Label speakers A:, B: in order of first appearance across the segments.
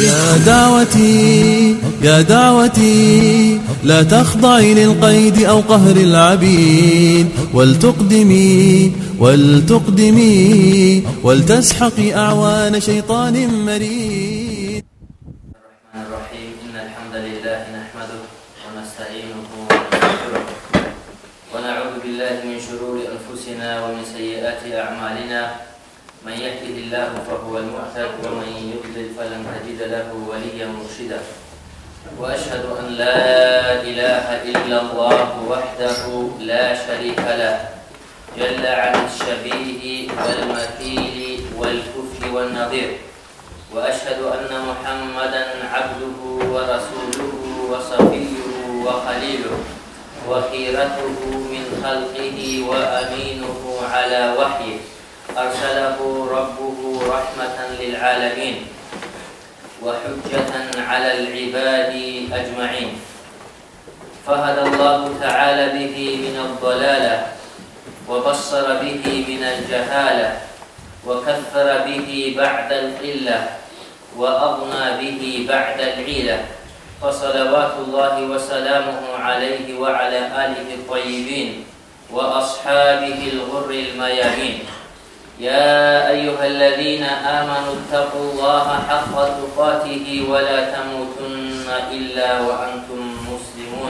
A: يا دعوتي يا دعوتي لا تخضعي للقيد أو قهر العبيد ولتقدمي ولتسحقي أعوان شيطان مريد.
B: الرحمن الرحيم. إن الحمد لله نحمده ونستعينه ونستغفره ونعوذ بالله من شرور أنفسنا ومن سيئات أعمالنا. من يهده الله فهو المهتد ومن يضلل فلن تجد له وليا مرشدا. وأشهد أن لا إله إلا الله وحده لا شريك له جل عن الشبيه والمثيل والكفر والنظير. وأشهد أن محمدا عبده ورسوله وصفيه وخليله وخيرته من خلقه وأمينه على وحيه. أرسله ربه رحمة للعالمين وحجة على العباد أجمعين. فهدى الله تعالى به من الضلالة وبصر به من الجهالة وكثر به بعد القلة وأغنى به بعد العيلة. فصلوات الله وسلامه عليه وعلى آله الطيبين وأصحابه الغر الميامين. يا أيها الذين آمنوا اتقوا الله حق تقاته ولا تموتن إلا وأنتم مسلمون.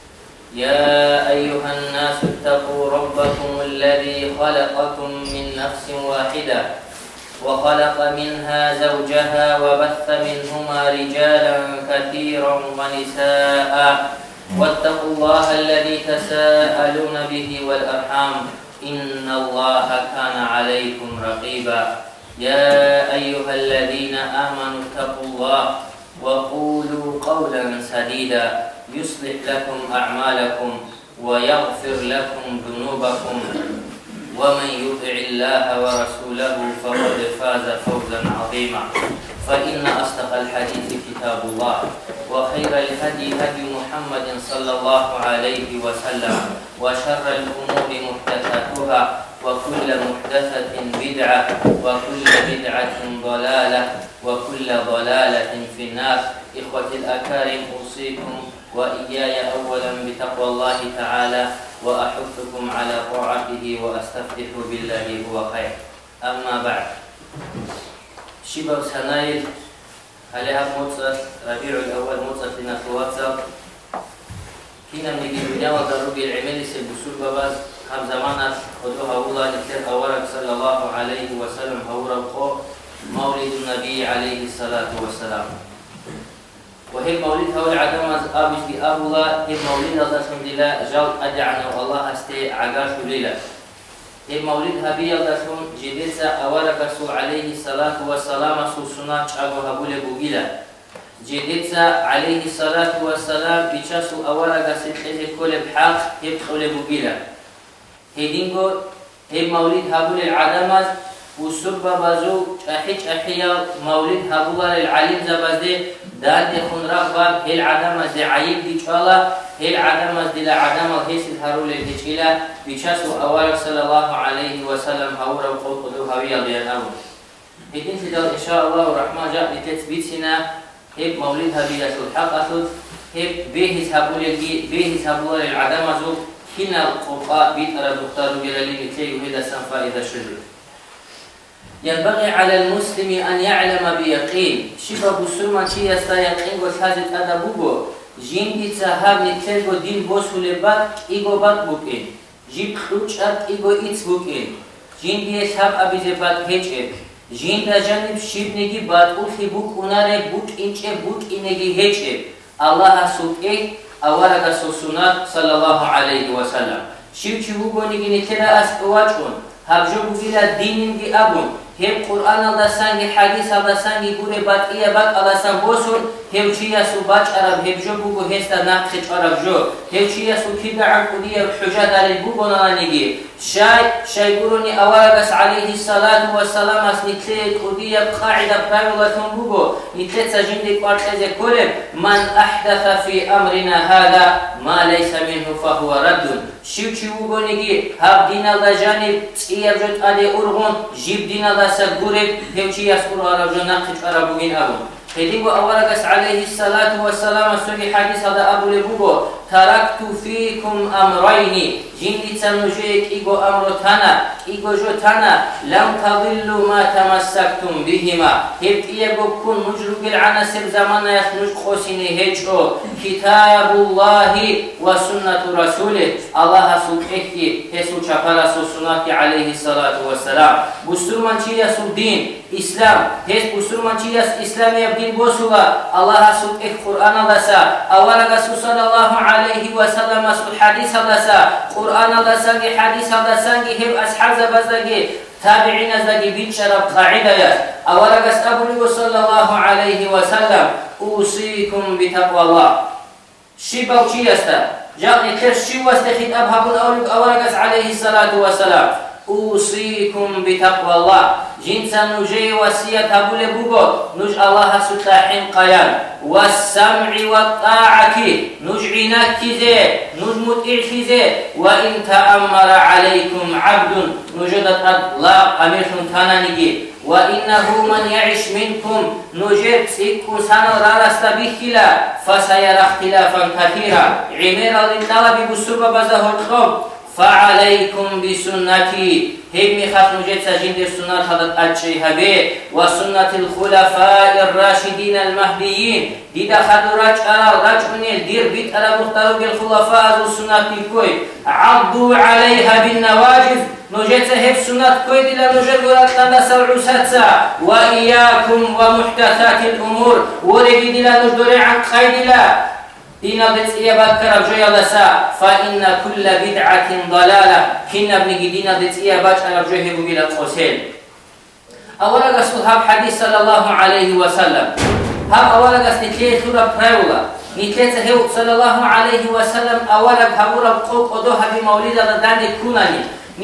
B: يا أيها الناس اتقوا ربكم الذي خلقكم من نفس واحدة وخلق منها زوجها وبث منهما رجالا كثيرا ونساء. واتقوا الله الذي تساءلون به والأرحام إن الله كان عليكم رقيبا. يا أيها الذين آمنوا اتقوا الله وقولوا قولا سديدا يصلح لكم أعمالكم ويغفر لكم ذنوبكم. ومن يطع الله ورسوله فقد فاز فوزا عظيما. فإن أصدق الحديث كتاب الله وخير الهدي هدي محمد صلى الله عليه وسلم وشر الأمور محدثاتها وكل محدثة بدعة وكل بدعة ضلالة وكل ضلالة في النار. إخوتي الأكارم أوصيكم وإياي أولا بتقوى الله تعالى وأحثكم على طاعته وأستفتح بالله هو خير. أما بعد شباب سنايل عليها موسى ربيع الأول موسى لنا تواتر كنا من الدنيا وضرب العمل سبسول باباز هم زمانا خذوها الله لكثير أورك صلى الله عليه وسلم أورقه مولد النبي عليه الصلاة والسلام. وهي مولد هو العدم أبش دي أبولا هي مولد الله سبحانه الله جل أدعنا والله أستي عقاش ليلة. هي مولد هبي الله سبحانه جديسة أورك رسول عليه الصلاة والسلام سوسنا أبو هبول بوجيلا. جديسة عليه الصلاة والسلام بيشاسو أورك سيد كل بحق يدخل بوجيلا. هي دينغو هي مولد هبول العدم وسبب بازو أحيا مولد هبول العليم زبده داد يكون رغبا هي العدم زي عيب ديشالا هي العدم زي العدم الهيس الهرول الهيشيلا بيشاسو أوارك صلى الله عليه وسلم هورا وقود قدو هوية لينامو. هيدين سيدال إن شاء الله الرحمن جاء لتثبيتنا هي مولد هبية الحق أثد هي بيهز هبول العدم زو هنا القرآن بيت أرى دكتور جلالي نتليه هذا سنفا إذا شجر. ينبغي على المسلم أن يعلم بيقين شفا بسرما چي يستا يقين گوش حاجت أدبوگو جيندي تسهاب نتلگو دين بوسو لبات إيگو بات بوكين جيب خلوچات إيگو إيتس بوكين جيندي يسهاب أبيزي بات هيچ جيند جانب شيب نگي بات أولخي بوك أناره بوك إنچ بوك إنگي هيچ الله سوكي أورغ سوسونات صلى الله عليه وسلم شيب چي بوگو نگي نتلا أسقواچون هبجو بوگيلا دين نگي أبون هم قرآن الله سانگی حدیث الله سانگی گوره باقیه باق الله سان بوسون هم چیه سو باج عرب هم جو بگو هستا نقش عرب جو هم چیه سو کیدا عقودیه حجت علی بگو نانگی شای گرونی اوارگس علیه الصلاة والسلام اس نتلیت قودیه قاعده براولتون بگو نتلیت سجنده قارتز کلم من احدث في امرنا هذا ما ليس منه فهو رد شیو چی بگو نگی هب دین الله جانب تیه بجد علی ارغون جیب دین الله سگوره هم چیه سکر عرب جو نقش عرب بگین ابون هدينغو أولغس عليه الصلاة والسلام سوري حديث هذا أبو لبوغو تركت فيكم أمرين جندي تنجيك إيغو أمر تانا إيغو جو تانا لم تضلوا ما تمسكتم بهما هبت إيغو كن نجرق العنا سب زمان يخنج خوسيني هجو كتاب الله وسنة رسوله الله سبحانه هسو شفر سنة عليه الصلاة والسلام بسر من چي يسو دين إسلام هس بسر من چي يس إسلام يبدين بوسولا الله سبحانه قرآن لسا أولا صلى الله عليه وسلم الحديث لسا قرآن لسانgi حديث لسانgi هم أصحاب زبزدگي تابعين زدگي بيتشرب قاعدة يس أولا أبو صلى الله عليه وسلم أوصيكم بتقوى الله شيبا وشي يستا جاء كيف شي واستخد أبهب أولا عليه الصلاة والسلام أوصيكم بتقوى الله جنسا نجي وسية أبو لبوغو نج الله ستلاحين قيام والسمع والطاعة نجعنا كذي نجمت إرخذي وإن تأمر عليكم عبد نجدت أطلاق أميركم تانانيجي وإنه من يعيش منكم نجد سيكون سنة رارست بخلا فسيرى اختلافا كثيرا عمير الطلب بسرب بزهر الخوب فعليكم بسنتي هيمي خاتم جيت سجين السنة هذا الشيء به وسنة الخلفاء الراشدين المهديين إذا خدوا رجعني دير بيت على مختلف الخلفاء السنة كوي عضوا عليها بالنواجذ نجت هيف سنة كوي إلى نجت ورقنا سبع ساتسا وإياكم ومحدثات الأمور ورجد إلى نجدر عن خير دينا دتسيا بكر بجويا لسا فإن كل بدعة ضلالة كنا بنجي دينا دتسيا بكر بجويه بلا قوسين أولا قصد هاب حديث صلى الله عليه وسلم هاب أولا قصد نتليه ثورة براولا نتليه هو صلى الله عليه وسلم أولا هابورا بقوق ودوها بموليدة داندي كوناني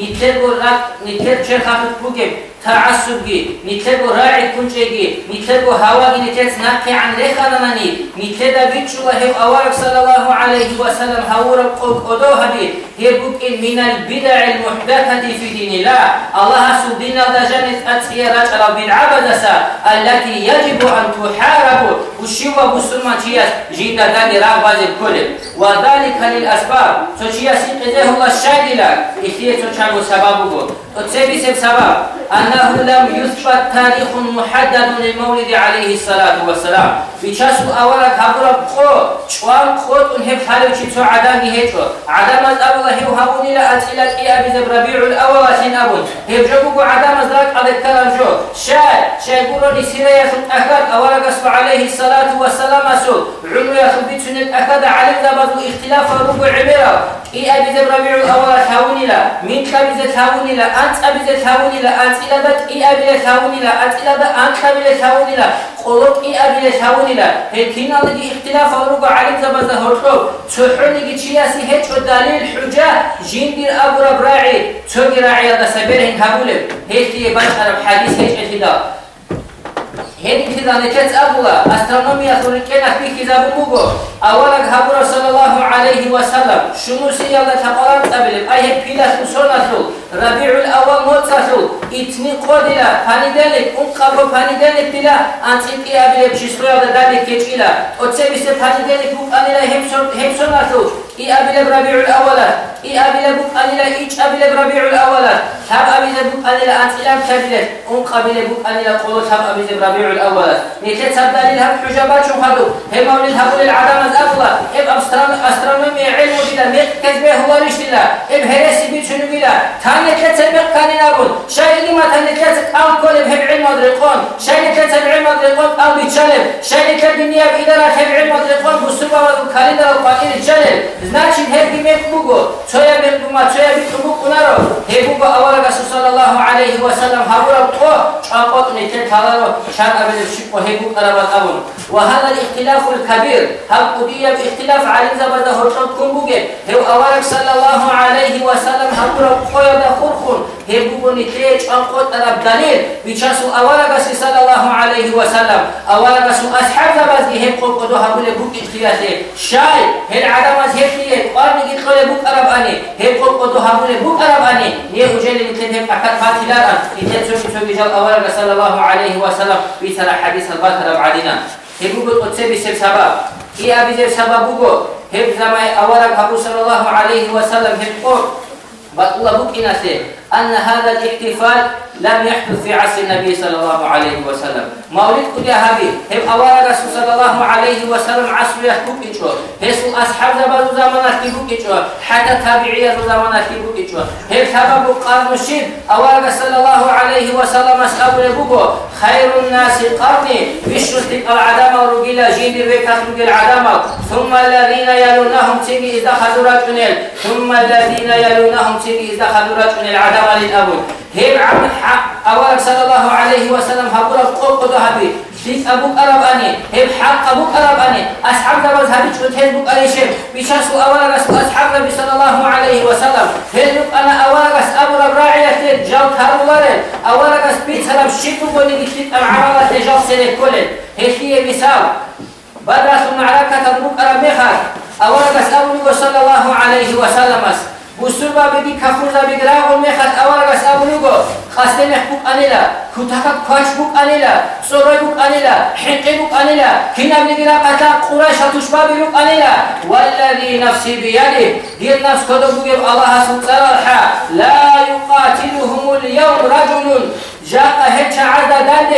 B: نتليه شرخات بوكب تعصبي نتلقو راعي كنشيجي نتلقو هواجي نتلس نقي عن ريخاناني نتلقى بيتشو هيو أوارك صلى الله عليه وسلم هورا بقوك أدوها بي هي بوك من البدع المحدثة في دين الله الله سبحانه دجانت أتسيا رجل بالعبدسة التي يجب أن تحارب وشيوة بسلمان تياس جيدا داني راباز الكل وذلك للأسباب سوشيا سيقذيه الله الشاكلة إخيه سوشانو سبابه وتسيبي سبب أنه لم يثبت تاريخ محدد للمولد عليه الصلاة والسلام بيشاسو أولا كابورا بقو شوان قوت انهب حالو چيتو عدامي هيتو عدام الأول هيو هابوني لأسئلة إيابي زب ربيع الأول سين أبون هيب جبوكو عدام الزراك على الكلام جو شاي قولوني سيرا يخد أكاد أولا قصف عليه الصلاة والسلام أسو عنو يخد بيتسنة أكاد علم زبادو اختلاف ربو عبيرا إيابي زب ربيع الأول هاوني لا من كابي زب هاوني لا أنت أبي زب هاوني لا أنت إلى بات إيابي زب هاوني لا أنت إلى بات أنت أبي زب هاوني لا قولوك إيابي زب هاوني لا هكينا لدي اختلاف ربو علم زبادو هرطو تحوني چياسي هيتو دليل حجة جندير أبو ربراعي توقي راعي هذا سبيرهن هبولب هيتي بشر بحديث هيت اعتداء هيت اعتداء نكت أبولا أسترونوميا ثوريكينا في كذاب موغو أولا هبورا صلى الله عليه وسلم شموسي يلا تقران تقبلب أي هيت بيلاس وصوناتو ربيع الأول موتاتو إتني قودلا فاندلك انقبو فاندلك بلا أنتين إيابيلي بشيسرو يلا دالك كيجيلا وتسيبس فاندلك بوكانيلا همسوناتو إيابيلي بربيع الأول إيابيلي بوكانيلا إيش أبيلي بربيع الأول هب أبيلي بوكانيلا أنتيلام كابيلت انقبيلي بوكانيلا قولت هب أبيلي بربيع الأول نكت سبدالي الهب حجابات شمخدو هم مولد هبول العدم الأفضل إب أسترونومي علم بلا ميق كذبه هو ريش بلا إب هرسي بيتشنو بلا تاني كتب ميق كاني نابون شاي لما تاني كتب أم كولب هب علم ودرقون شاي كتب علم ودرقون أم بيتشالب شاي كتب دنيا بإدارة هب علم ودرقون بسربا وكاليدر وقائل الجالب значит هب ميق بوغو تويا ميق بما تويا ميق بوغو نارو هبوغو أولا رسول صلى الله عليه وسلم هبورا بطو شاقوت نكت هلالو شان أبدا الشيء وهبوغ أربات أبون وهذا الاختلاف الكبير هل قضية باختلاف على زبده هرطان كنبوغي هو أولك صلى الله عليه وسلم هبورا بخويا دا خورخون هبوغو نتريج أنقود أرب دليل بيشاسو أولك صلى الله عليه وسلم أولك أصحاب زبازي هبقود قدو هبولي بوك اختلافي شاي هل عدمات هبتيه قارني قد قولي بوك أرب أني هبقود قدو هبولي بوك أرب أني نيه جيلي نتلت هب أكاد فاتلارا نتلت سوكي جال أولك صلى الله عليه وسلم بيسر حديث الباكر بعدنا هبوغو قدسي بسب سبب إيه أبي زي سببوغو هب زماء أولا حبو صلى الله عليه وسلم هب قول بطل بكنا أن هذا الاحتفال لم يحدث في عصر النبي صلى الله عليه وسلم مولد كده هبي هم أولا رسول صلى الله عليه وسلم عصر يحكوك إيشو هسو أصحاب زبادو زمانات كيبوك إيشو حتى تابعية زمانات كيبوك إيشو هم سبب قرن الشيب أولا صلى الله عليه وسلم أسأل لبوكو خير الناس قرني بشرط العدم ورقل جيد الركات رقل العدم ثم الذين يلونهم تيجي إذا خذوا رجل ثم الذين يلونهم تيجي إذا خذوا رجل العدم للأبد هيب عبد أولا صلى الله عليه وسلم هبولا قول قدو هبي ليس أبوك أرب أني هيب حق أبوك أرب أني أصحاب نبز هبي شو تهيب بوك ألي شيب بيشاسو أولا رسول أصحاب نبي صلى الله عليه وسلم هيب أنا أولا رس أبو رب راعية جاو تارولارل أولا رس بيت سلام شكو قولي بيشتك العمالة جاو سيلي كولل هيب مثال بعد رسول معركة أبوك أرب مخار أولا رس أبو صلى الله عليه وسلم بسربا بدي كفرزا بقراء المخات أولا رس أبو نيغو خاصة محبوك أنيلا كتاكا كواش بوك أنيلا صوري بوك أنيلا حقي بوك أنيلا كنا بنقرأ قتل قريش تشبابي بوك أنيلا والذي نفسي بيده دي النفس كدو بقر الله سبحانه لا يقاتلهم اليوم رجل جاء هجا عددان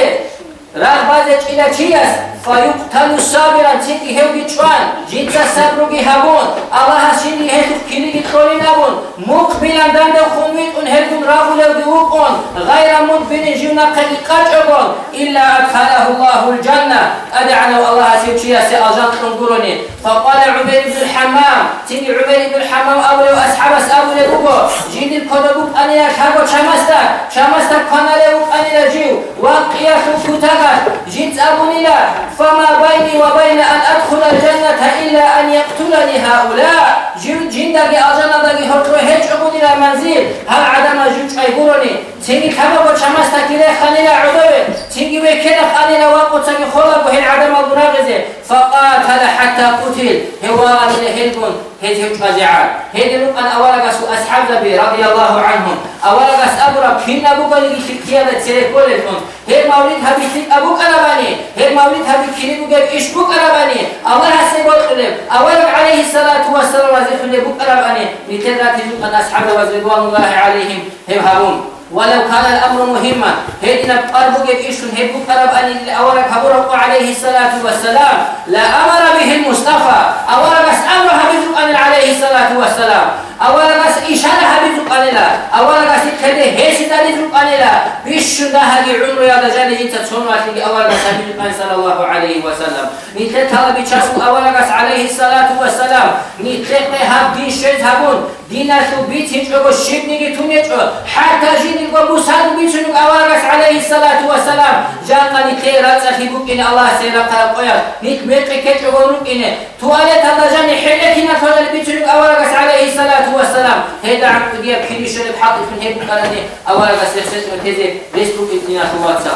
B: رغبازك إلى تشيس فيقتل صابرا تيكي هيو بيشوان جيتا صبرو هابون الله شيني هيتو كيلي تقولي نابون مقبلا داند خميت هيتون راغو لو ديوقون غير مدبن جيونا قاقاقون إلا أدخله الله الجنة أدعنا الله سيوشيا سيأجان تنقروني فقال عبيد بن الحمام تيني عبيد بن الحمام أولي وأصحاب أولي بوغو جيد الكودبوك أنيا كابو شامستا كوناليوك أنيا جيو وقياتو كتاكا جيت أبوني لا فما بيني وبين أن أدخل الجنة إلا أن يقتلني هؤلاء جندقي أجنة هرتو هيج أبوني لا منزل هل عدم جوج أيبوروني تيجي كما بوشامستا كده خلينا عدوه تيجي وكده خلينا وقوتك خلق وهي عدم البناغزة فقاتل حتى قتل هوارا من هلبون هيج فزعان هيدلوك أن أولا أصحاب ذبي رضي الله عنهم أولا أبرا كنا بقولي كيادة سيريكولتهم هي مولد هبي أبوك أرباني هي مولد هبي كني بقول إيش بوك أرباني الله سيقول قلب أولا عليه الصلاة والسلام وزيخني بوك أرباني لتدرى تجوك أن أصحاب رضوان الله عليهم هم هارون ولو كان الأمر مهما هيدنا بقربك إيشون هيبوك أرباني أولا كبره عليه الصلاة والسلام لا أمر به المصطفى أولا بس أمر هبيتك أن عليه الصلاة والسلام أولا بس إشارة هبيتك أن لا أولا بس كده هيسي داليتك أن لا بيشون ده هذه عمر يا دجال جيتا تسون واتلقي أولا بس هبيتك أن صلى الله عليه وسلم نتلت هذا بيشاسو أولا بس عليه الصلاة والسلام نتلت هب دين شيز هبون ديناتو بيتهج أبو الشيب نيجي تونيج حتى جيني وموساد بيتشنك أولا بس عليه الصلاة والسلام جانا نتلت راتسخي إن الله سيرقى قويا نتميقي كتش ونوك إنه تواليت الله جاني حلتنا فضل بيتشنك أولا بس عليه الصلاة والسلام هيدا عم تدير كيني شرب حاطط من هيدا قراني أولا بس يخسس من هذه فيسبوك إتنا في واتساب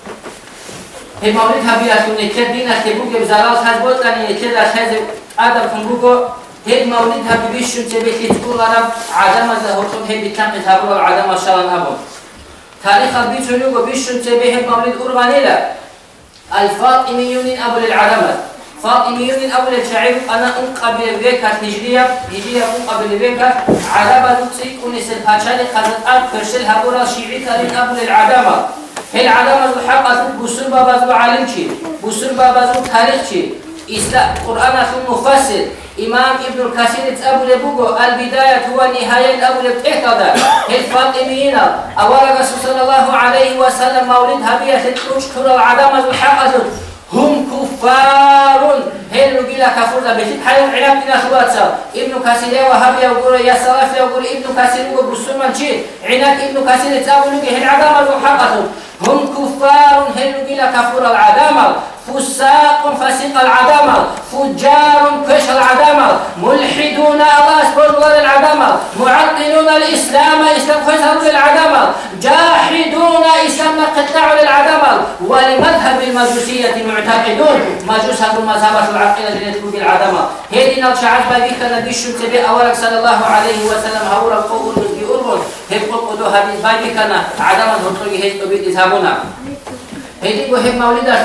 B: هي مولد هبياتون نتلت دينا تبوك بزارات هزبوت لاني نتلت هزب آدم فنبوكو هيد مولد هبي بيشون تبيتي تقول عرب عدم الزهورتون هيد بتنقل هبرو العدم الشران أبو تاريخ بيتشنوكو بيشون تبيه مولد أورغانيلا الفاطميون أبو للعدمة فاطميون أبو للشعيب أنا أنقبل بيكات هجرية أنقبل بيكات عربة تسيك ونسل هاتشالي قدت أب كرسل هبورا شيعي تارين أبو للعدمة هي العدمة الحقة بسر بابازو عالمشي بسر بابازو تاريخشي إسلام قرآن مفسر إمام ابن الكثير أبو لبوغو البداية هو النهاية أبو لبتحتضى الفاطميين أولا رسول صلى الله عليه وسلم مولد هبية تشكر العدمة الحقة هم كفار هل نقول كفر بيت حي العلم إلى خباتها ابن كثير وهبي يقول يا سلاف يقول ابن كثير يقول بسمان شيء عناد ابن كثير تقول هل العدمة الحقة هم كفار هل نقول كفر العدمة فساق فسق العدمة فجار كش العدمة ملحدون الله سبحانه العدمة معطلون الإسلام إسلام خسروا العدمة جاحدون إسلام قطع للعدمة ولمذهب المجوسية معتقدون مجوس هذا المذهب العقيدة التي تقول بالعدمة هذه الشعب بيك النبي الشمسي أولك صلى الله عليه وسلم هورا قول بأرغن هبقوا قدوها بيك عدمة هطرق هيك بيت إذهابنا هذه وهم مولد أشوف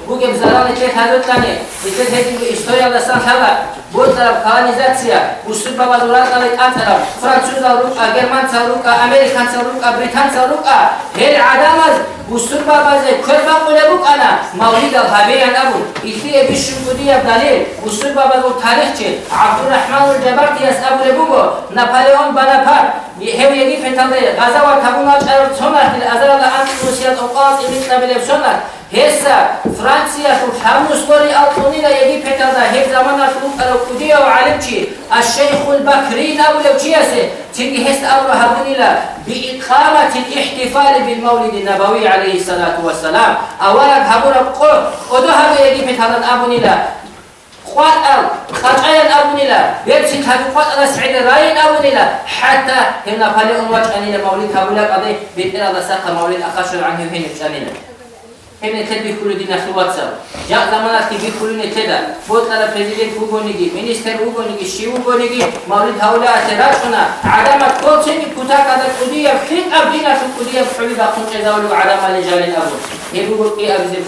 B: Bugün zararlı tek hazırtlanı. İşte tek istoriyada sanhalar. Bu taraf kolonizatsiya. Usul baba duranlar an taraf. Fransızlar ruka, Germanlar ruka, Amerikanlar ruka, Britanlar ruka. Her adamaz. Usul babazı kurban kulebuk ana. Mavlid al-Habiyan abu. İhtiye bir şukudiye dalil. Usul babazı tarihçi. Abdurrahman al-Jabartiyas abu lebugo. Napolyon Bonaparte. Hev yedi fetalde. Gaza var tabunlar çağırıp sonar. Azarada anti-Rusiyat oqaz imitla bile sonar. Hessa Fransiya şu Hamustori altınıyla yedi fetalda. Hep zamanlar şuluk kudiye ve alimçi. Aş-Şeyhul Bakri abu levçiyası. Çünkü hessa avru habunila. بإقامة الاحتفال بالمولد النبوي عليه الصلاة والسلام. أولا هبورا قدوها بيجي مثلا أبونيلا قوات أو خطأين أبونيلا بيرسل هذا قوات رسعيد راين أبونيلا حتى هنا فالي أنواج أنيلا مولد هبولا قضي بإذن الله ساقا مولد أخشر عنه هنا بسانيلا هنا تدبي كل دين أخوات سوا جاء زمانات كي بيقولون كذا بوت على بريزيدنت وغونيجي مينستر وغونيجي شي وغونيجي مولد هؤلاء تراجعنا عدم كل شيء كتاك هذا القضية خير أبدينا في القضية بحلول أخون إذاولو عدم لجال الأبو يبقوا إيه أبزل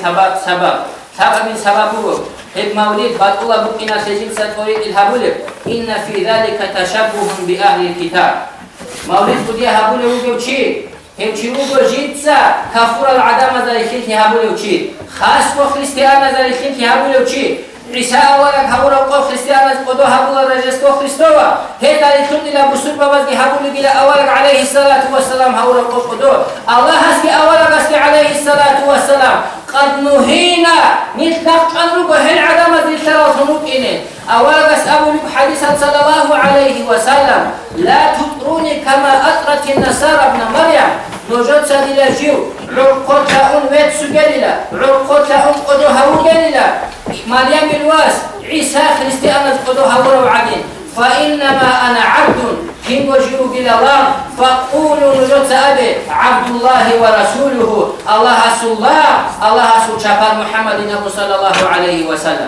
B: سبب من سببه هب مولد بعد الله بقينا سجل ستوريد الهبولب إن في ذلك تشبه بأهل الكتاب مولد قضية هبولب وجوشي هم چیوگو جیتسا کافور العدم ذلكين كي هبولو چی خاص کو خریستیان ذلكين كي هبولو چی عیسی اولک هبولو کو خریستیان از قدو هبولو رجستو خریستوا هی ذلكين الى بسوط بابز کی هبولو گیلا اولک عليه الصلاة والسلام هبولو کو قدو الله هست کی اولک است عليه الصلاة والسلام قد نهينا نطلق أمرك هل عدم ذلك إنه أولا أسأل حديثا صلى الله عليه وسلم لا تطروني كما أطرت النصارى ابن مريم نوجد سبيل الجيو عرقوتهم ويت سجللا عرقوتهم قدوها وجللا مريم بالواس عيسى خريستيان قدوها وعدين فإنما أنا عبد كين وجيو إلى الله فقولوا نجد أبي عبد الله ورسوله الله رسول الله رسول شفاء محمد صلى الله عليه وسلم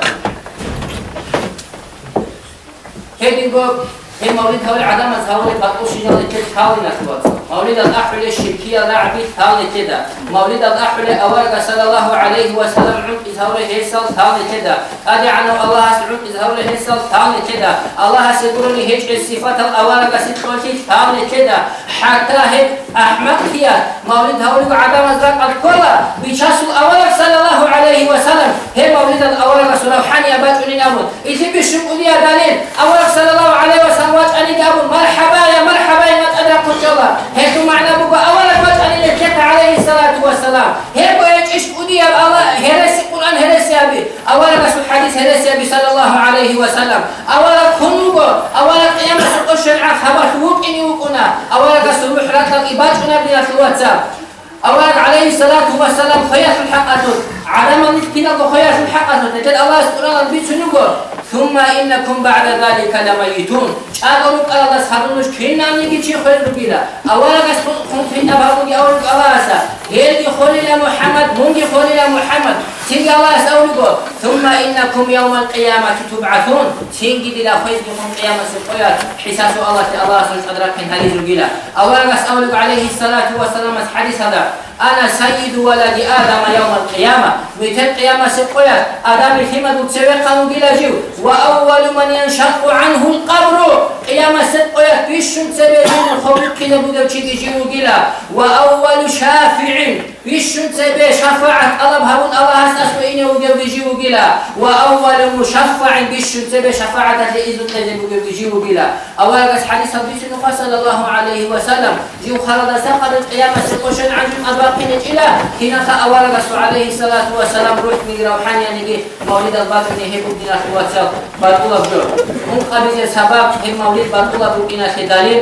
B: هي مولد هؤلاء عدم هؤلاء بطوش جل كده هؤلاء نخوات مولد الأحول الشركية لعبي هؤلاء كده مولد الأحول أورق صلى الله عليه وسلم عنق هؤلاء هيسال هؤلاء كده أدي عنه الله عنق هؤلاء هيسال هؤلاء كده الله سيقولني هيج الصفات الأورق ستقولي هؤلاء كده حتى هيك أحمد هي مولد هؤلاء عدم زرق الكل بيشاس الأورق صلى الله عليه وسلم هي مولد الأورق سبحانه يبادئني أمر إذا بيشوفوا لي دليل أورق صلى الله عليه وسلم وجهني أبو مرحبا يا ما أدركوا الله هيك معنى بقى أولا وجهني لك عليه الصلاة والسلام هيك إيش أودي الله هرس القرآن هرس يا أبي أولا رسول الحديث هرس يا أبي صلى الله عليه وسلم أولا خنوجه أولا قيام سقوش الشرع خبر وق إني وقنا أولا رسول محرات الإبادة بنا في الواتساب أولا عليه الصلاة والسلام خيار الحقة عدم الاتكال خيار الحقة تجد الله سبحانه وتعالى ثم إنكم بعد ذلك لميتون أقولك الله سبحانه كنا نيجي شيء خير بقيلا أولا كم في نبأك أولك الله سا هيدي خليل محمد منجي خليل محمد تيجي الله سأولك ثم إنكم يوم القيامة تبعثون تيجي إلى خير يوم القيامة سبحانه حساس الله سبحانه أدرك من هذه الرجيلة أولا سأولك عليه الصلاة والسلام حديث هذا أنا سيد ولد آدم يوم القيامة متى القيامة سبحانه آدم الحمد تسويقا وقيل وأول من ينشق عنه القبر قيامة سبحانه بيشن سبيل الخلق كده بقى تيجي وقيل وأول شافع بيشن سبيل شفاعة الله هون الله أسمعين وجي وقيل وأول مشفع بيشن سبيل شفاعة لإذن كده بقى تيجي وقيل أول حديث النبي صلى الله عليه وسلم جو خلد سقط القيامة سبحانه عن باقين الإله هنا أول رسول عليه الصلاة والسلام روح من روحاني نجي مولد الباقين هي بدنا خواتنا بطولة بجو من قبل سبب هم مولد بطولة بقينا خدالين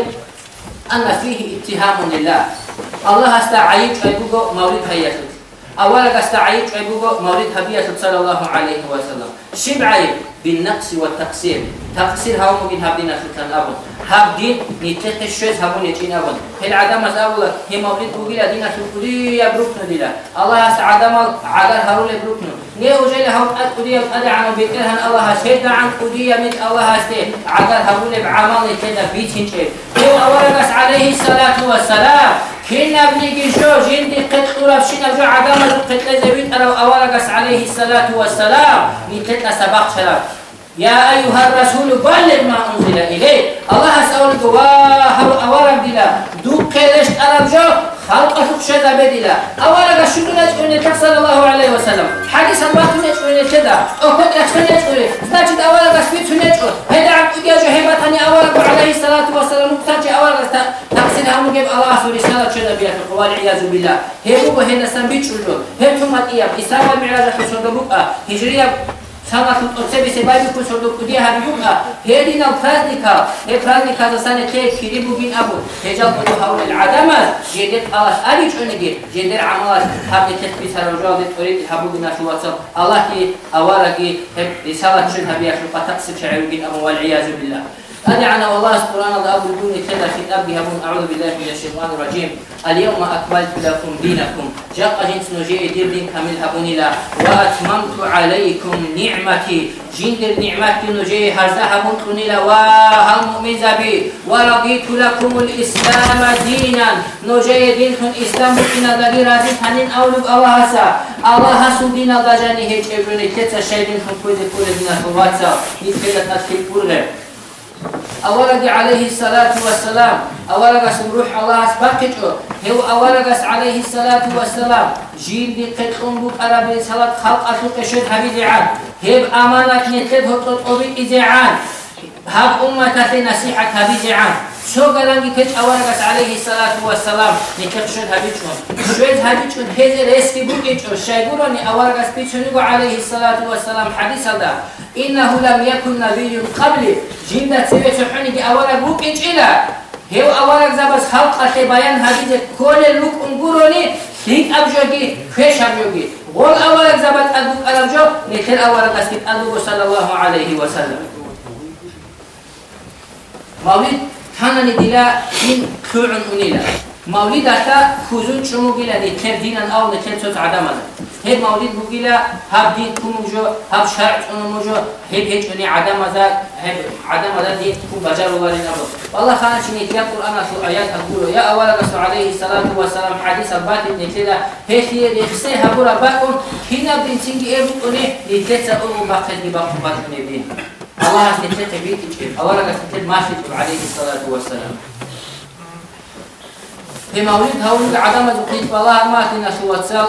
B: أن فيه اتهام لله الله استعيد عيبوه مولد هيئته أولا استعيد عيبوه مولد هبية صلى الله عليه وسلم شبعي بالنقص والتقصير تقصير هاو ممكن هبدين أخذان أبن هبدين نتلقى الشيز هبون يجين أبن هل عدم أولا هي مولد بقيلة دينا شكري يبركنا ديلا الله عدم عدل هرول يبركنا نيو جيل هاو أدقودية أدع عن بيتها الله سيد عن قودية من الله سيد عدل هرول بعمل كذا بيتين شيء هو أولا عليه الصلاة والسلام كنا بنيجي جو جندي قد طرف شنا جو عدم قد لزويت أنا أولقس عليه الصلاة والسلام نتلقى سبق شرف يا أيها الرسول بلغ ما أنزل إليك الله أسألك أولق دلا دوك كيلش أرم جو خلق شذا بدلا أولق شنو نجوني صلى الله عليه وسلم حديث الوقت نجوني كذا أو كنت أحسن نجوني значит أولق سبيت نجون هذا عبد يجو هبتني أولق عليه الصلاة والسلام نقطة أولق تقصد هم جب الله سوري سالك شذا بيت والعياذ بالله هو هنا سنبيت شلو هم ثم الإيام إسلام المعراج حسن دبوكا هجرية سنة الأرسل سبايب كل صدق كديه هبيوكا هيدينا الفرادنيكا زسانة كيف كريبو بين أبو هجال قدو حول العدمات جديد الله أبيج عنقي جديد عملات حبي تخبي سرجال تريد حبو بنا شو وصل الله كي أوارقي رسالة شن هبي أشوف تقصد شعر بين أبو والعياذ بالله أدعنا والله سبحانه الله أبو الدون كذا في الأب هبون أعوذ بالله من الشيطان الرجيم اليوم أكملت لكم دينكم جاء جنس نجي دين كامل هبون لا وأتممت عليكم نعمتي جندر نعمتي نجي هرزا هبون كنلا وهم مؤمن زبي ورضيت لكم الإسلام دينا نجي دينكم إسلام بنا دقي رازي حنين أولوك الله سا الله سو دينا دجاني هيك ابني كتسا شايدينكم كل دينا فواتسا يتكلم تدخل كله أولق عليه الصلاة والسلام أولق سمروح الله أسبقته هو أولق عليه الصلاة والسلام جيل دي قد أنبوك أرابي صلاة خلق أسوك شد حبيب عاد هب أمانة نتلد هطلت أبي إزعان هب أمة نصيحة حبيب عاد شو قالني كت أولق عليه الصلاة والسلام نتلد شد حبيبشون شد حبيبشون هذا ريسكي بوكيشون شايقولوني أولق سبيتشون عليه الصلاة والسلام حديث هذا إنه لم يكن نبي قبلي جندة سبيت حني أولك بوكيج إلى هو أولك زبز خلق أخي بيان هذه كل اللوك أنقروني ليك أبجوجي خيش أبجوجي قول أولك زبز أدوك أبجو نتل أولك أسكت أدوك صلى الله عليه وسلم مولد ثاني دلا دين كوعن أنيلا مولد أتا خزون شمو بلا نتل دينا أو نتل صوت عدم هب مولد بقيلا هب دين كموجو هب شرع كموجو هب هيج أني عدم ذا هب عدم ذا دين كم بجار الله للأمر والله خان شنيت يا قرآن في آيات أقوله يا أول رسول عليه الصلاة والسلام حديث البات نتلا هي يخسي هبورا باكم هنا بنتيجي إيه أني نتلا أمم باقي باقي باقي نبين الله نتلا تبيت أول رسول ماشي عليه الصلاة والسلام في مولد هؤلاء عدم ذقيت والله ما كنا شو واتسال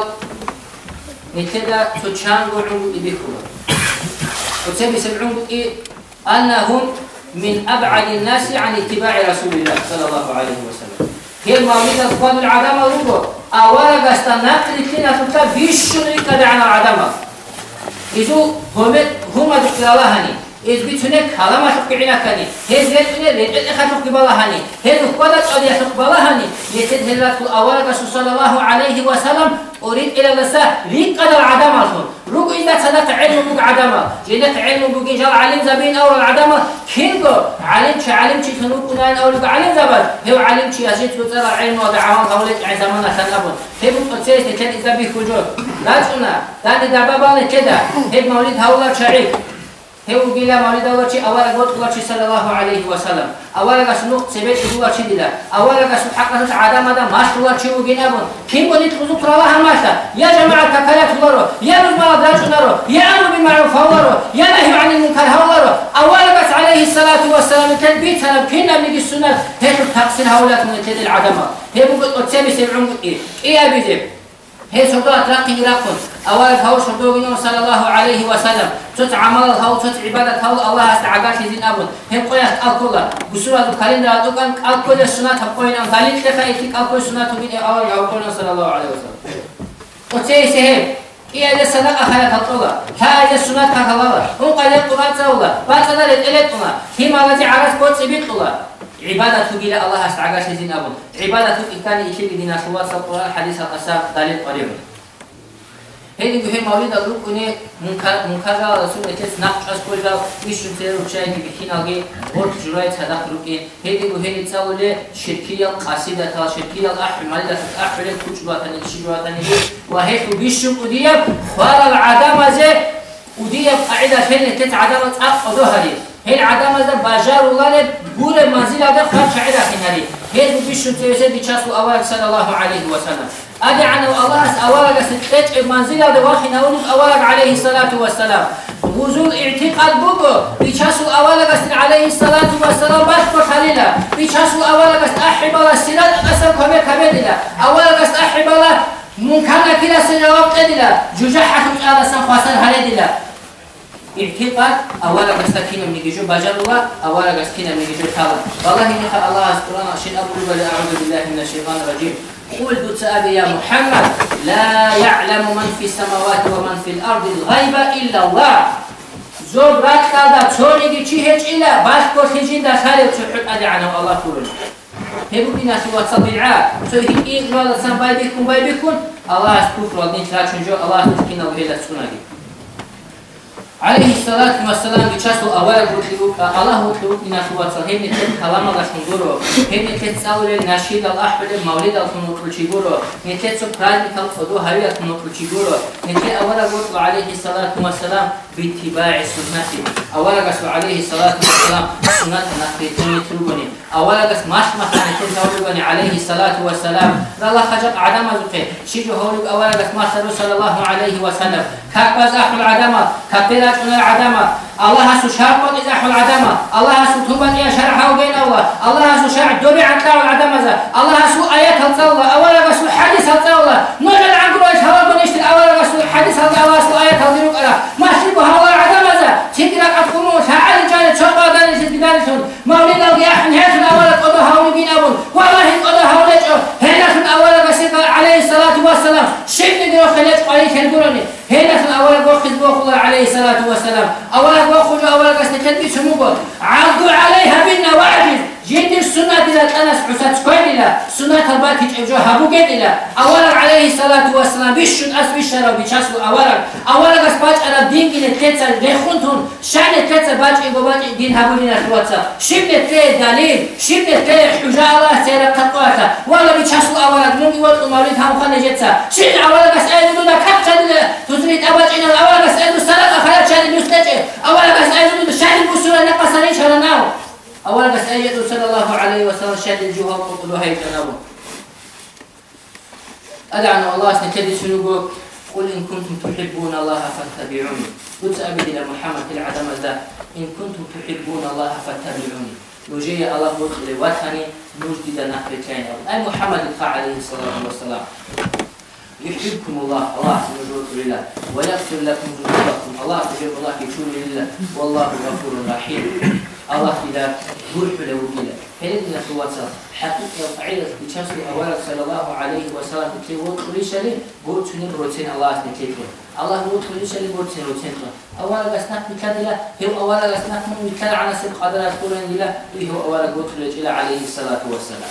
B: نتلا تشان وعند بيكوا وتسمي سبعون إيه أنهم من أبعد الناس عن اتباع رسول الله صلى الله عليه وسلم هي المولد أخوان العدم ربو أولا قستناك لكنا تبقى بيشغل كده عن العدم إذو هم دكتور الله هني إذ بيتونك هلا ما تقبعنا كني هذ لتونه لتأخذ تقبلها هني هذ قدرت أدي تقبلها هني يتدهلت أول رسول صلى الله عليه وسلم أريد إلى النساء لين قدر عدمهم روق إذا صدق علم بوق عدمه جنت علم بوق جل علم زبين أو العدمه كينجو علم شيء خنوقنا أو لق علم زبد هو علم شيء أجد وترى علم ودعوان هؤلاء عن زماننا خنابون هي بقصير تكن إذا بيخرجون لا تقولنا ثاني دبابة كذا هي مولد هؤلاء شريك هو بلا مولد الله شيء أول قط الله شيء صلى الله عليه وسلم أول قصنوق سبيت الله شيء دلا أول قصن حقنا عدم هذا ماش الله شيء وجنابون كم قلت خذوا الله ماشى يا جماعة كفاية الله يا رجال دراج الله يا أمر بالمعروف الله يا نهي عن المنكر الله أول قص عليه الصلاة والسلام تنبيت سلام كنا بنجي السنة هي تقصن هؤلاء من تد العدم هي بقول أتسمي سبعون إيه أبيذ هي صدوات راقي راقون أول هو صدوقنا صلى الله عليه وسلم تت عمل هو تت عبادة هو الله استعجاش زين أبون هم قياس أقوله بسورة الكلام أدوكان أقول السنة تقولين أن ذلك تفايتك أقول السنة تبين أول أقولنا صلى الله عليه وسلم وتسيه سهم إيه هذا السنة أخذت الله هذا السنة كهلا هم قال القرآن سأولا بعد ذلك إلتنا هم الذي عرف قد سبيت الله عبادة تقيل الله استعجاش زين أبون عبادة إن كان يشيل دينا شوات القرآن حديث الأساس دليل قريب هذه هي مولد الله كونه منكر رسول الله نقش أسكوجا يشوف تلو شيء بحينه ورد جرايد هذا كروكي هذه هي تساوله شركية قصيدة شركية الأحرم مالدة الأحرم كوش باتني شيء باتني وهي بيشوف ودياب خار العدم زي ودياب قاعدة فين تتعدم أقدو هري هي العدم زي بجار الله بور منزل هذا خار شعيرة هنري هذا بيشون تيزيد يشاسو أوارق صلى الله عليه وسلم أدي عنه الله أوارق ستتج منزلة دواخل نولد أوارق عليه الصلاة والسلام وزول اعتقاد بوكو بيشاسو أوارق عليه الصلاة والسلام باشبر خليلا بيشاسو أوارق أحب الله السيرات أسر كبير كبير دلا أوارق أحب الله ممكن كلا سنوات دلا جوجحة على سنخواسر هلي دلا اعتقاد أولا قستكينا من يجوا بجر الله أولا قستكينا من يجوا حالا والله إنك الله أذكرنا عشان أقول ولا أعوذ بالله من الشيطان الرجيم قل دوت أبي يا محمد لا يعلم من في السماوات ومن في الأرض الغيب إلا الله زوج رات كذا توني كذي إلا باش كوخيجين دخل وتحط أدي عنه الله كله هبوا بنا في واتساب العاب سوي إيه ولا سام بايبكون الله أذكر والدين تراجع جو الله تسكينا وهذا سكوناجي عليه الصلاة والسلام بيشاسو أولا قلتلو الله قلتلو إنا شواتسا هم نتلت كلام الله شنقورو هم نتلت ساول النشيد الأحبل مولد الكنوكل شيقورو نتلت سبراد نتلت فدو هاي الكنوكل شيقورو نتلت أولا قلتلو عليه الصلاة والسلام باتباع السنة أولا قلتلو عليه الصلاة والسلام سنة نخيطوني تلوغني أولا قلت ماش مخاني تلوغني عليه الصلاة والسلام الله خجب عدم زقه شيجو هولوك أولا قلت ما صلى الله عليه وسلم كاكباز أحل العدمة كبيرات من العدمة الله سشارك إزاح العدمة الله ستوبا يا شرحه بين الله سشارع دوبي عن تاو العدمة الله سو آيات هتصلى أولا سو حديث هتصلى نوجد عن قروش هوا بنشتر أولا سو حديث هتصلى سو آيات هتصلى ما شربه هوا العدمة تدرك أتقومون شعال جانب شرطة دانش تدانشون مولد القياح نهاية أولا قضى هوني بين أبون والله قضى هوني هنا في أولا بسيط عليه الصلاة والسلام شبن ديو خليج قريش القروني هنا في أولا بوخذ الله عليه الصلاة والسلام أولا بوخذ أولا قستكلبي سموكو عضوا عليها بالنواجذ جيد السنة إلى الأنس حسات سكوين إلى سنة الباتج إجو هبوكين إلى أولا عليه الصلاة والسلام بيشون أسبي الشرع بيشاسو أولا قسباج على الدين إلى التتسى ليخونتون شان التتسى باج إيقو باج دين هبولين الواتسا شبن التالي دليل شبن التالي حجاء الله سيرا قطواتها ولا بيشاسو أولا نوكي وطو مولد هم خلجتسا شبن أولا قس أيضو دا كبتن تزريد أباج إنا أولا قس أيضو السلطة خلال شان المستجع أولا قس أيضو شان المسورة نقصانين شرناو أولا بس أيده صلى الله عليه وسلم شاد الجوهر وقلوا هاي تنابون أدعنا الله سنكدي سنوبك قل إن كنتم تحبون الله فاتبعوني قلت أبدي لمحمد العدم ذا إن كنتم تحبون الله فاتبعوني نجي الله بطل وطني نجدد نحرتين أي محمد عليه الصلاة والسلام يحبكم الله سنجوك لله ويغفر لكم ذنوبكم الله تجيب الله يشور لله والله غفور رحيم الله إذا روح له كذا هلنا في واتساب حقيقة وفعيلة بتشاسو أولا صلى الله عليه وسلم كي وطولي شلي بوتني روتين الله نكيكه الله وطولي شلي بوتني روتين أولا قسناك بكذا هو أولا قسناك من بكذا عن سب قدرات قولن لله هو أولا وطولي إلى عليه الصلاة والسلام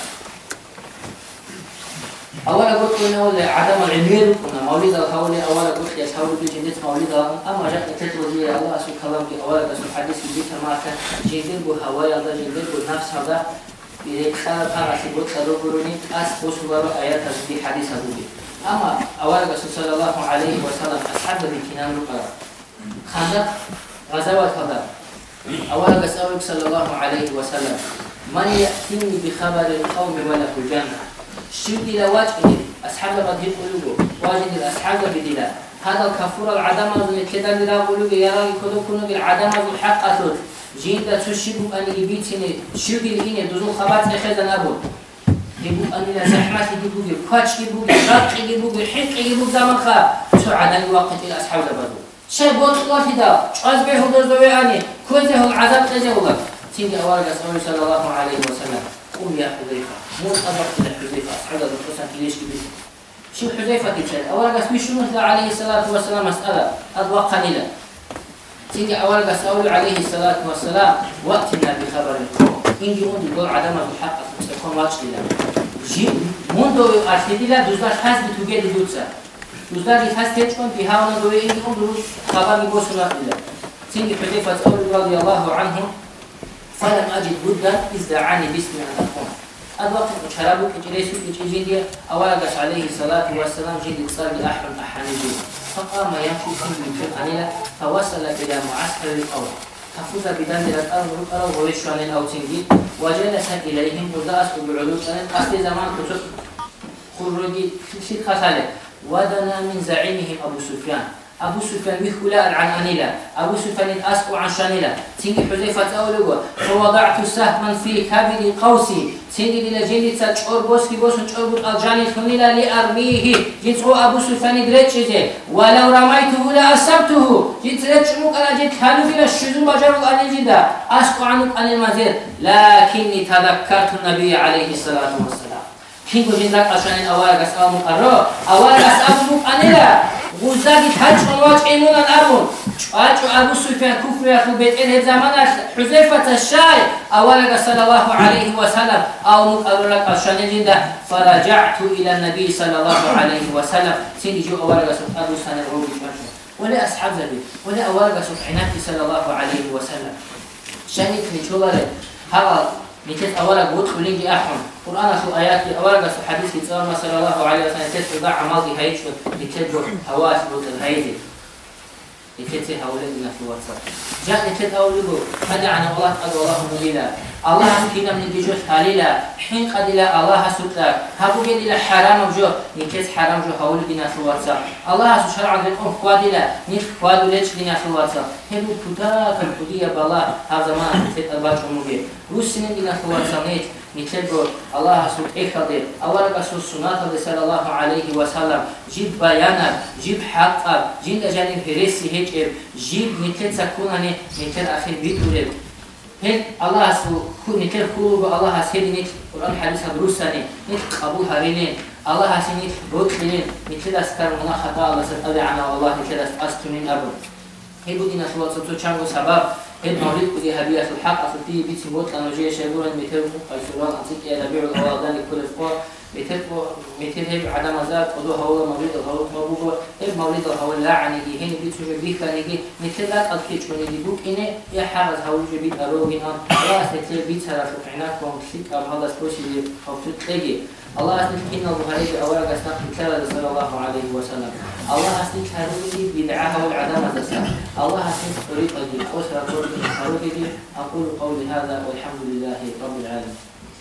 B: أولا قلت إنه عدم العمير كنا مولد الحول أولا قلت يسحول بجندة مولد أما جاء تتوزي الله سبحانه كلام أولا قسم حديث بيت ما كان جندل بهوايا هذا جندل بنفس هذا بيختار أراسي قلت سلوكروني أسبوس الله آيات هذه حديث هذه أما أولا قسم صلى الله عليه وسلم أصحاب بكنان القرى خندق غزوات هذا أولا قسم صلى الله عليه وسلم من يأتيني بخبر القوم وله الجنة شد إلى واجهه أصحاب قد يقولوا واجد الأصحاب بدلا هذا الكفور العدم كذا لا يقولوا يرى يكونوا بالعدم الحق أثر جيدا تشبه أن يبيتني شبه الإني دوزو خبات أخذ أبو يبو أن زحمة يبو كاتش يبو رق يبو حق يبو زمن خا شو عدم الوقت إلى أصحاب بدو شيء بوت الله هذا أزبه دوزوي أني كوزه العذاب تجاوله تيجي أوارق صلى الله عليه وسلم قل يا حذيفة مو أبغى إلى حذيفة أصحاب الرسول ليش كبير شو حذيفة تبشر أولا قسمي شو مثل عليه الصلاة والسلام مسألة أضواء قليلة تيجي أولا قسأول عليه الصلاة والسلام وقتنا بخبر القوم إنجي أندي دور عدم الحق تكون واجد لا جي منذ أرسل لا دوزار حاس بتوجد دوتسا دوزار يحاس تجكون بهاونا دوي إنجي أندي خبر بوسنا لا تيجي حذيفة أول رضي الله عنه فلم أجد بدا إذ دعاني باسم أن أقوم الوقت شرابك إجليسك إجليديا أولا عليه الصلاة والسلام جيد إقصار أحرم أحانيجي فقام يمشي من أنيلا فوصل إلى معسكر الأول حفوظ بدن الأرض أو ويشان أو تنجي وجلس إليهم ودأس بعلوك أصل زمان كتب خروجي شيء خسالة ودنا من زعيمهم أبو سفيان أبو سفيان مخولا عن أنيلا أبو سفيان أسقو عن شانيلا تنجي حذيفة أولوه فوضعت سهما في كبد قوسي تنجي إلى جلد تشعر بوسكي بوس تشعر بالجاني خنيلا لأرميه جيتو أبو سفيان دريتشيزي ولو رميته لأصبته جيت ريتشمك على جيت كانوا في الشذوذ وجروا عن الجدا أسقو عنك عن المزيد لكني تذكرت النبي عليه الصلاة والسلام كيف جندك عشان الأوائل أسأل مقرر أوائل أسأل مقنلا غزاقي تحج ونواج إيمون الأرون أجو أبو سفيان كفر يا أخي بيت إنه زمان حذيفة الشاي أولا صلى الله عليه وسلم أو مقرر لك عشان جنده فرجعت إلى النبي صلى الله عليه وسلم سيدي جو أولا أبو سنة الروبي ولا أصحاب ذبي ولا أولا عناكي صلى الله عليه وسلم شانيت من شغله هذا نتيت أولا قوت خلينجي أحم قرآن سو آياتي أولا سو حديث كتاب صلى الله عليه وسلم نتيت ضع ماضي هايش نتيت هواس بوت الهايدي نتيت هؤلاء في الواتساب جاء نتيت أولو هذا عن الله قد والله مليلا الله سكينا من الجوش قليلا حين قد إلى الله سكتا هبو بيد إلى حرام جو نتيت حرام جو هؤلاء بنا في الواتساب الله سو شرع لكم قوادلا نت قوادو ليش بنا في الواتساب هبو كتاك القدية بالله هذا ما نتيت أرباج عمومي روسين بنا في الواتساب نتيت الله سو إخدر أولا سو السنة صلى الله عليه وسلم جيب بيانا جيب حقا جيب أجانب هرسي هجر جيب نتيت سكوناني نتيت أخير بيتولد هل الله سو نتيت كلوب الله سيدي نت قرآن حديث بروساني نت قبول هارينين الله سيني بوتلين نتيت أسكر منا خطأ الله سأل عنا والله نتيت أستنين أبو هل بدينا سوات سبتو چانگو سبب هل مولد كذي هبية الحق أصلتي بيتي موت لنوجيه شابورا ميتر قيسوران أنتك يا نبيع الأوادان كل فقا ميتر هب عدم ذات قدوه هو مولد الهروب مبوغو هب مولد الهول لاعني هين بيتو جبيك لنجي ميتر لا تلقيت مني بوك إني يا حرز هول جبيت أروهن راس نتير بيت هرافو عناك ومكسيك أو هذا سبوشي اللي حبتوت لجي الله أسنك إن البخاري بأوراق أسناق بكلا صلى الله عليه وسلم الله أسنك هروي بدعاها والعدم ذسا الله أسنك طريقة دي خسرة طريقة هروي دي أقول قولي هذا والحمد لله رب العالمين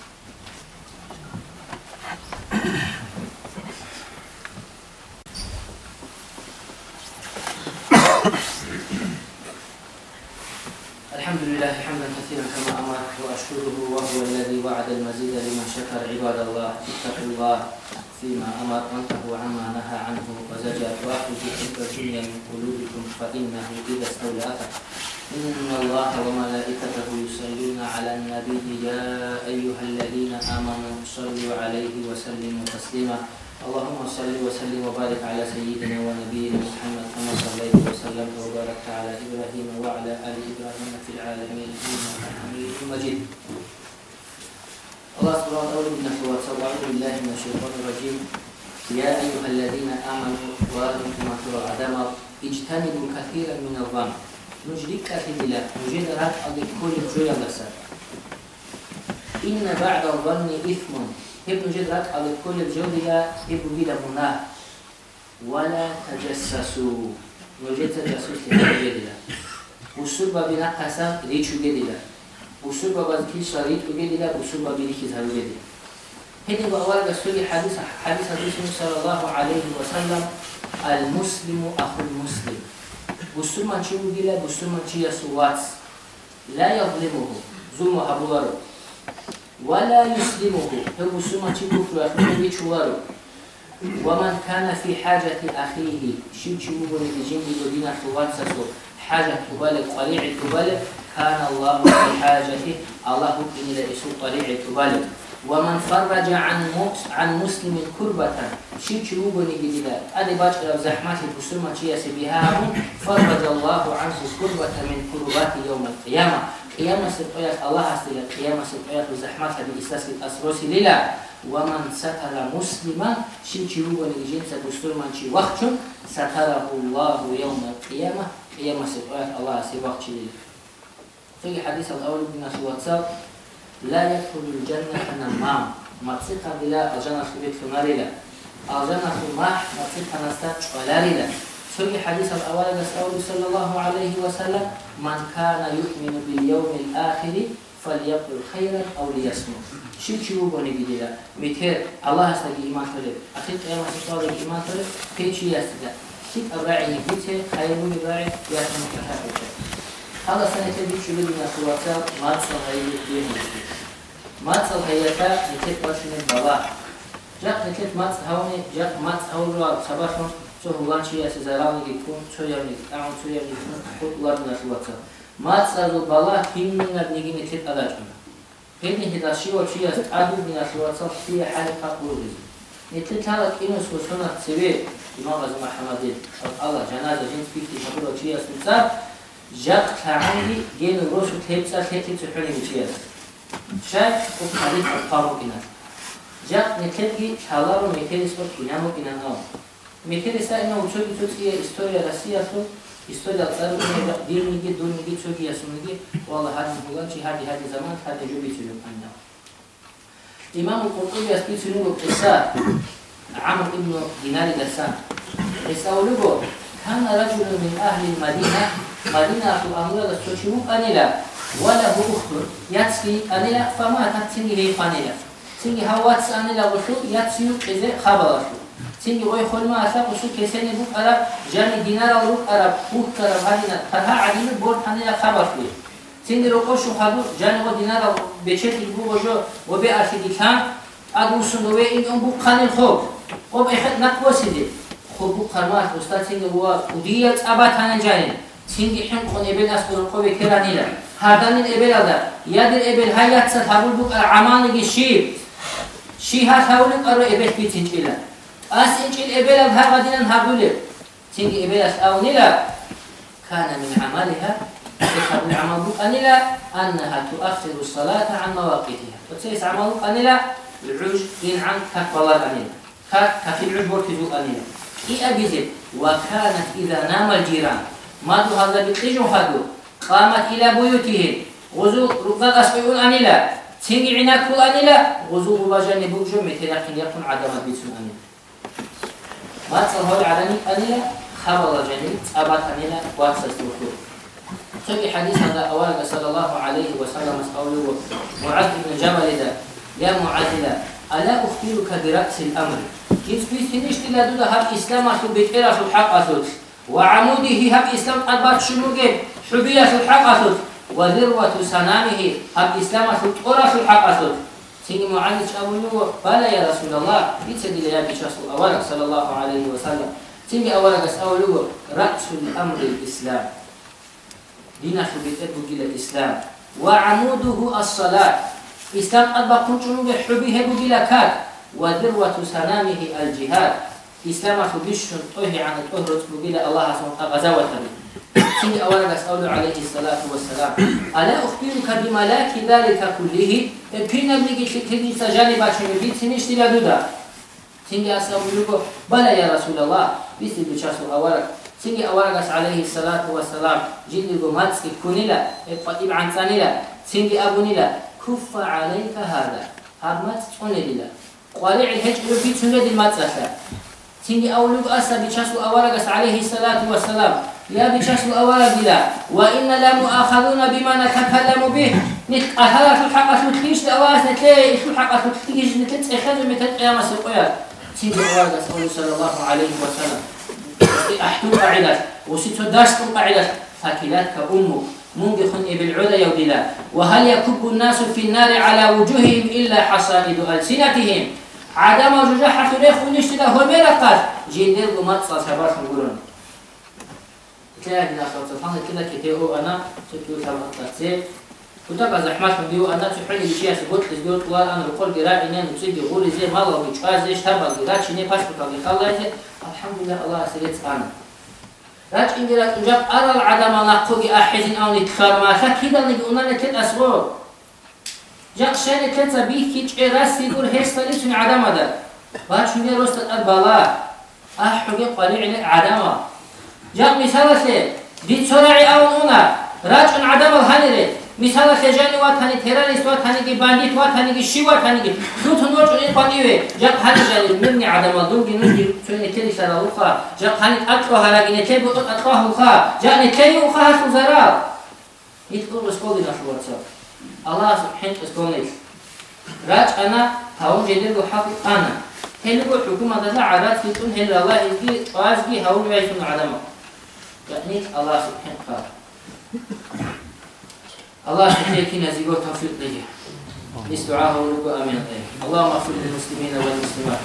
B: الحمد لله حمدا كثيرا كما أمر وأشكره وهو الذي وعد المزيد لمن شكر عباد الله اتقوا الله فيما أمر وانتهوا عما نهى عنه وزجر وأخرجوا حب الدنيا من قلوبكم فإنه إذا استولأت إن الله وملائكته يصلون على النبي يا أيها الذين آمنوا صلوا عليه وسلموا تسليما اللهم صل وسلم وبارك على سيدنا ونبينا محمد كما صليت وسلمت وباركت على إبراهيم وعلى آل إبراهيم في العالمين إنك حميد مجيد. الله سبحانه وتعالى أعوذ بالله من الشيطان الرجيم يا أيها الذين آمنوا وأنتم عدم اجتنبوا كثيرا من الظن نجري كثير لا نجد رات كل جوية لسا إن بعد الظن إثم هب نجد رات كل جوية هب بلا مناه ولا تجسسوا نجد تجسس لهذا وصول بابنا قسم ريشو جديلا وصول بابا كيش ريت جديلا وصول بابي كيش هارو جديلا هذه بأول رسول حديث الرسول صلى الله عليه وسلم المسلم أخو المسلم بسم من شو جديلا بسم من شيء سوات لا يظلمه ظلم أبواره ولا يسلمه هو بسم من شيء كفر أخوه بيشواره ومن كان في حاجة أخيه شو بقول الجن بدينا سوات سو حاجة تبالغ قليع تبالغ كان الله في حاجته الله إن إلى إسوء قليع تبالغ ومن فرج عن مسلم كربة شو بني جديدا أدي باش لو زحمات بسمة شيء سبيها فرج الله عنه كربة من كربات يوم القيامة قيامة سبقيات الله أستيل قيامة سبقيات وزحمات بإساس الأسروس لله ومن ستر مسلما شو بني جنس بسمة شيء وقت ستره الله يوم القيامة قيامة سبقيات الله سبق شيء في حديث الأول من الواتساب لا يدخل الجنة نمام ما تصيبها بلا الجنة في بيت فناريلا الجنة في الماح ما تصيبها نستاج ولاريلا في حديث الأول قال صلى الله عليه وسلم من كان يؤمن باليوم الآخر فليقل خيرا أو ليصمت. شو بني بديلا مثير الله سجى إيمان تله أخير قيامة الصلاة إيمان تله كل شيء يسجى شيء أبراعي مثير خير من أبراعي يسمع كحاجة هذا سنة بيشو بدنا سواتل ما تصل هاي الدين ما تصل هيتا مثير باشين البلاء جاء مثير ما تصهوني جاء ما تصهون سباشون شو هلان شيء أسزاران يكون شو يعني أعون شو يعني يكون خود الله بدنا سواتل ما تصل البلاء كم من نيجي مثير أداجنا هذه هداشي وشيء أدو من الوصف في حالة قبول نتلتها كأنه سوسنا سبب إمام أزم محمد الله جنازة جنس بيتي قبول وشيء سوسا جاك تعاني جين الروس وتلبسه تلتي تحوني وشيء شاك وحديث القارو كنا جاك نتلقي شالار ومثال اسمه كنامو كنا نام مثال إنه وشوي توصي إستوريا راسية سو إستوريا صاروا كنا دين نيجي دون نيجي شو كي اسمه والله هذا مولان شيء هذه زمان هذا جو بيسلم عنا إمام القرطبي يسبي سنو قصة عمرو بن دينار دسان يسألوه كان رجل من أهل المدينة في الأمور السوشيو أنيلا وله أخت يتسي أنيلا فماتت تنجي فانيلا تنجي هواتس أنيلا وشو يتسيو إذا خبرته تنجي ويخل ما أساق وشو كسيني بوك أراب جاني دينار وروك أراب بوك أراب هادينا فها عدينة بورد أنيلا خبرته تنجي روكوشو خدو جاني ودينار بشكل بوك وجو وبأرشي ديكان أدوسن وين إن بوك خاني الخوب وبأخذ نقوى سيدي خوب بوك خرمات أستاذ تنجي هو وديت أبات هانا جاني تنجي حين قون إبل أسكر القوة كرانيلا هردان الإبل هذا يد الإبل هاي يتسد هقول بوك العماني شي هات هقولك أرو إبل بيتنج إلا أسنج الإبل هذا غدنا هقولك تنجي إبل أسأونيلا كان من عملها يخبر عمل بوك أنيلا أنها تؤخر الصلاة عن مواقيتها وتسيس عمل بوك أنيلا العج إن عن كفلال أنيلا كفي العج بوركزو أنيلا إي أبيزل وكانت إذا نام الجيران ما دو هذا بيتجو هذا قامت إلى بيوتهم غزو رقاق أسقيون أنيلا تنجي عناك كل أنيلا غزو بباجاني بوجو متنقل يكون عدمات بيتسون أنيلا ما تصل هاي عدمي أنيلا خبر جاني أبات أنيلا واسس توفير في حديث هذا أولا صلى الله عليه وسلم أسأله معاذ بن جبل ده يا معاذ ألا أخبرك برأس الأمر كيف بيتنيش تلا دودا هب إسلام أخذ بيتقرأ في الحق أخذ وعموده هب إسلام أدبات شنوجه حبية في الحق أخذ وذروة سنامه هب إسلام أخذ قرأ في الحق أخذ سيدي معاذ أقوله بلى يا رسول الله بيتسدي لي بشخص أولا صلى الله عليه وسلم سيدي أولا أسأله رأس الأمر الإسلام دينا خبيتك بجيل الإسلام وعموده الصلاة إسلام أدبا كنتم بحبيه بجيل كاد وذروة سنامه الجهاد إسلام خبيشن طوه عن الطهرة بجيل الله سبحانه غزوة سيدي أولا أسأل عليه الصلاة والسلام ألا أخبرك بملاك ذلك كله كنا بلغي تجي سجاني باشن بيت سنشت لدودا سيدي أسأل بلى يا رسول الله بيسي بشاسو أولا سيدي أورغس عليه الصلاة والسلام جلد ماتسك كونيلا إبقى عن ثانيلا سيدي أبونيلا كف عليك هذا ماتس كونيلا قالع الهج في سنة الماتسة سيدي أولوك أسا بشاسو أورغس عليه الصلاة والسلام يا بشاسو أورغلا وإن لا مؤاخذون بما نتكلم به أهلا في الحق أسلتكيش لأواس نتلاقي في الحق أسلتكيش نتلت إخذ متت قيامة سقيا سيدي أورغس صلى الله عليه وسلم أحتم قاعدة وستو داشتم قاعدة فاكلاتك أمك منبخ بالعلا يودلا وهل يكب الناس في النار على وجوههم إلا حصائد ألسنتهم عدم رجاحة ريخ ونشتلا هو ميرقات جندر ومتصى سباش نقولون تلاقي من أخوة سبحانه كده كتيرو أنا سكيو سبحانه تسير كتابة زحمات من ديو أنا تحيني بشيء سبوت لزيوت قوار أنا بقول قراء إنين وتصيب يقول زي مالا ويشقاز زي شتابة قراء شيني باسبوك ويخلص الحمد لله الله سيرت أنا راج إنجلات إنجاب أرى العدم نقوي أحزن أو نتخار ما كده نجونا نتل أسرور جاء شيء نتل سبيه كيش راس يقول هيستلي شن عدم هذا بعد شو يروست البلاء أحوجي قليل عدمه جاء مثال سه دي سرعي أو نونا راج عدم الهنري Misala sejani wa thani terrorist wa thani ki bandit wa thani ki shiwa thani ki dutun wa chuni paniwe ja khani jani minni adama dungi nugi chuni teli sara ukha ja khani atwa haragine tebu atwa ukha ja ne teli ukha suzara itko skoli na shwarsa Allah subhanahu skoli raj ana haun jedil haq ana helgo hukuma da arat kitun hel Allah izgi azgi haun wa shun adama yani Allah subhanahu الله يحييك نزيغو توفيق لي استعاه ولقوا امين اللهم اغفر للمسلمين والمسلمات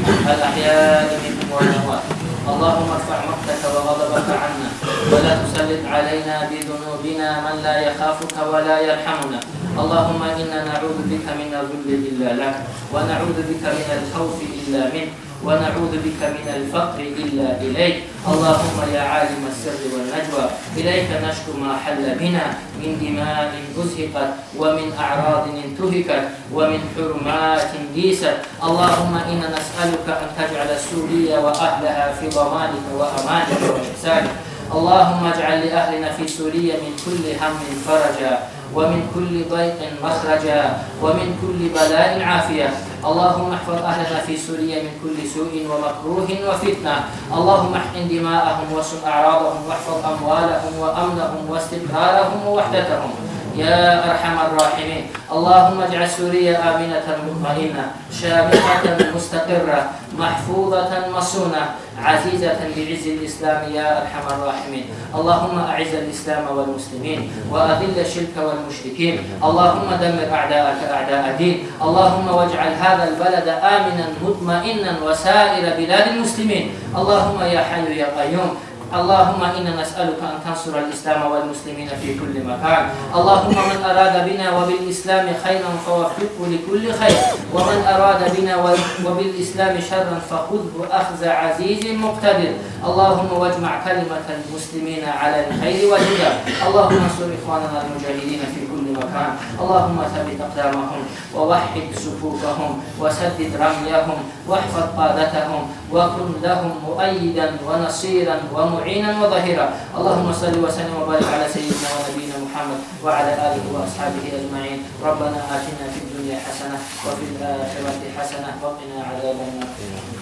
B: الاحياء منهم والاموات اللهم ارفع مقتك وغضبك عنا ولا تسلط علينا بذنوبنا من لا يخافك ولا يرحمنا اللهم انا نعوذ بك من الذل الا لك ونعوذ بك من الخوف الا منك ونعوذ بك من الفقر إلا إليك اللهم يا عالم السر والنجوى إليك نشكو ما حل بنا من دماء أزهقت ومن أعراض انتهكت ومن حرمات ديست اللهم إنا نسألك أن تجعل سوريا وأهلها في ضمانك وأمانك وإحسانك اللهم اجعل لأهلنا في سوريا من كل هم فرجا ومن كل ضيق مخرجا ومن كل بلاء عافية اللهم احفظ أهلنا في سوريا من كل سوء ومكروه وفتنة اللهم احقن دماءهم وسن أعراضهم واحفظ أموالهم وأمنهم واستقرارهم ووحدتهم يا أرحم الراحمين اللهم اجعل سوريا آمنة مطمئنة شامخة مستقرة محفوظة مصونة عزيزة بعز الإسلام يا أرحم الراحمين اللهم أعز الإسلام والمسلمين وأذل الشرك والمشركين اللهم دمر أعداءك أعداء الدين اللهم واجعل هذا البلد آمنا مطمئنا وسائر بلاد المسلمين اللهم يا حي يا قيوم اللهم إنا نسألك أن تنصر الإسلام والمسلمين في كل مكان اللهم من أراد بنا وبالإسلام خيرا فوفقه لكل خير ومن أراد بنا وبالإسلام شرا فخذه أخذ عزيز مقتدر اللهم واجمع كلمة المسلمين على الخير والهدى اللهم انصر إخواننا المجاهدين في كل مكان اللهم ثبت أقدامهم ووحد صفوفهم وسدد رميهم واحفظ قادتهم وكن لهم مؤيدا ونصيرا ومعينا وظهيرا اللهم صل وسلم وبارك على سيدنا ونبينا محمد وعلى آله وأصحابه أجمعين ربنا آتنا في الدنيا حسنة وفي الآخرة حسنة وقنا عذاب النار